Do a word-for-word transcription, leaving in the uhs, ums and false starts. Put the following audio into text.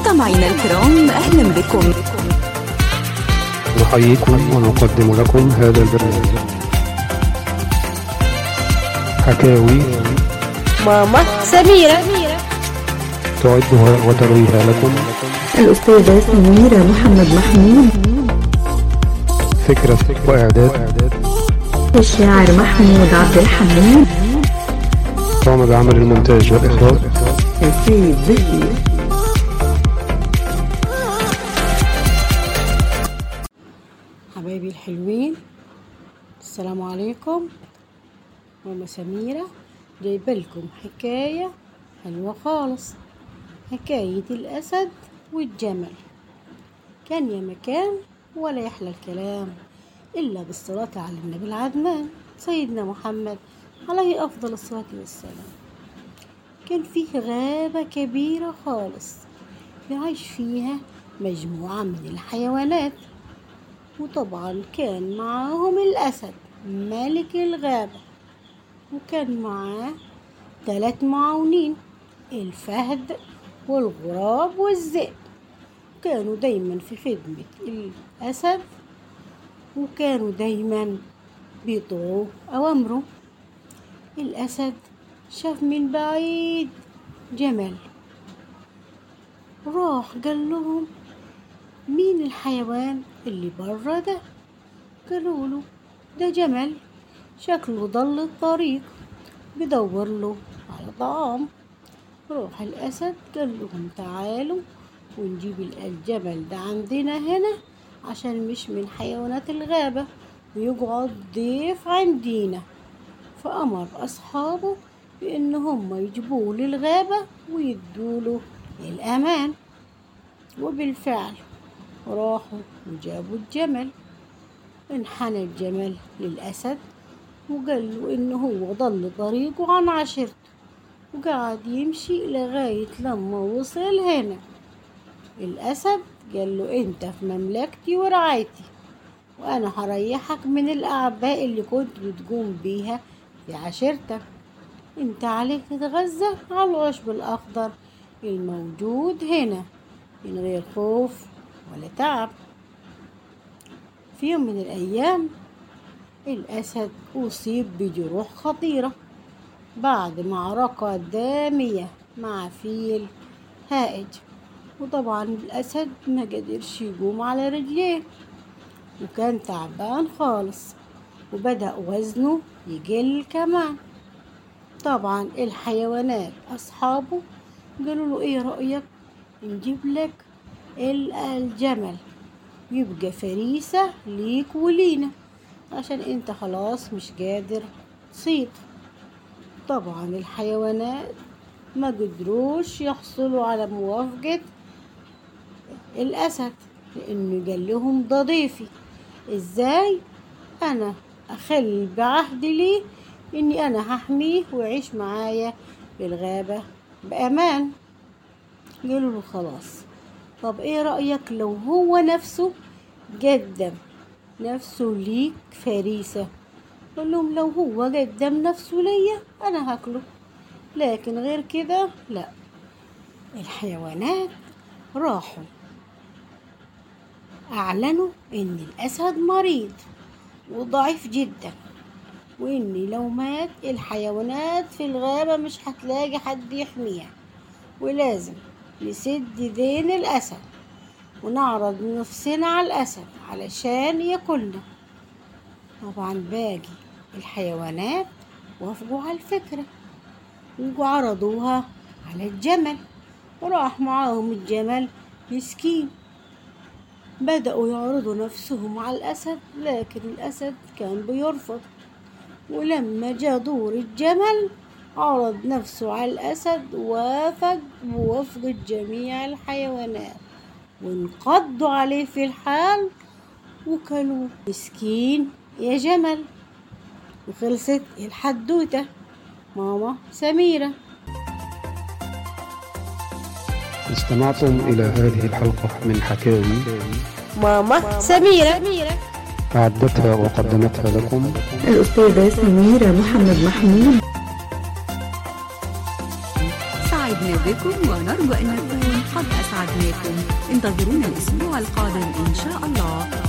مستمعينا الكرام، أهلا بكم. نحييكم ونقدم لكم هذا البرنامج حكاوي ماما سميرة. تعدها وترويها لكم الأستاذة سميرة محمد محمود. فكرة وإعداد الشاعر محمود عبد الحميد. قام بعمل المونتاج والإخراج سيد زكي. حبايبي الحلوين، السلام عليكم. ماما سميرة جايبه لكم حكاية حلوة خالص، حكاية الأسد والجمل. كان يا مكان ولا يحلى الكلام إلا بالصلاة على النبي العدنان سيدنا محمد عليه أفضل الصلاة والسلام. كان فيه غابة كبيرة خالص يعيش فيها مجموعة من الحيوانات، وطبعا كان معاهم الأسد ملك الغابة، وكان معاه ثلاث معاونين، الفهد والغراب والذئب. كانوا دايما في خدمة الأسد، وكانوا دايما بيطيعوا أوامره. الأسد شاف من بعيد جمل، راح قال لهم: مين الحيوان اللي برا ده؟ قالوا له: ده جمل شكله ضل الطريق بدور له على طعام. روح الأسد قال لهم: تعالوا ونجيب الجمل ده عندنا هنا عشان مش من حيوانات الغابة ويقعد ضيف عندنا. فأمر أصحابه بأن هم يجيبوه للغابة ويدوله الأمان. وبالفعل راحوا وجابوا الجمل. انحنى الجمل للأسد وقال له إنه هو ضل طريقه عن عشيرته، وقعد يمشي لغاية لما وصل هنا. الأسد قال له: انت في مملكتي ورعايتي، وانا هريحك من الأعباء اللي كنت بتقوم بيها في عشيرتك. انت عليك تتغذى على العشب الأخضر الموجود هنا من غير خوف ولا تعب. في يوم من الأيام الأسد أصيب بجروح خطيرة بعد معركة دامية مع فيل هائج، وطبعا الأسد ما قدرش يقوم على رجليه وكان تعبان خالص، وبدأ وزنه يقل كمان. طبعا الحيوانات أصحابه قالوا له: ايه رأيك نجيب لك الجمل يبقى فريسة ليك ولينا عشان انت خلاص مش قادر تصيد. طبعا الحيوانات ما قدروش يحصلوا على موافقة الأسد، لأنه قال لهم: ده ضيفي، ازاي أنا أخل بعهدي ليه إني أنا هحميه ويعيش معايا في الغابة بأمان. قالوا له: خلاص، طب ايه رأيك لو هو نفسه قدم نفسه ليك فريسة؟ قال لهم: لو هو قدم نفسه ليا أنا هاكله، لكن غير كده لا. الحيوانات راحوا أعلنوا إن الأسد مريض وضعيف جدا، وإن لو مات الحيوانات في الغابة مش هتلاقي حد يحميها، ولازم نسد دين الأسد ونعرض نفسنا على الأسد علشان ياكلنا. طبعا باقي الحيوانات وافقوا على الفكرة وعرضوها على الجمل، وراح معاهم الجمل مسكين. بدأوا يعرضوا نفسهم على الأسد، لكن الأسد كان بيرفض. ولما جاء دور الجمل عرض نفسه على الأسد، وافق بوافقة جميع الحيوانات، وانقضوا عليه في الحال وكلوا. مسكين يا جمل. وخلصت الحدوتة. ماما سميرة. استمعتم إلى هذه الحلقة من حكاوي ماما سميرة. أعدتها وقدمتها لكم الأستاذة سميرة محمد محمود. سعدنا بكم ونرجو أن نكون قد أسعدنا وعدناكم انتظرونا الأسبوع القادم إن شاء الله.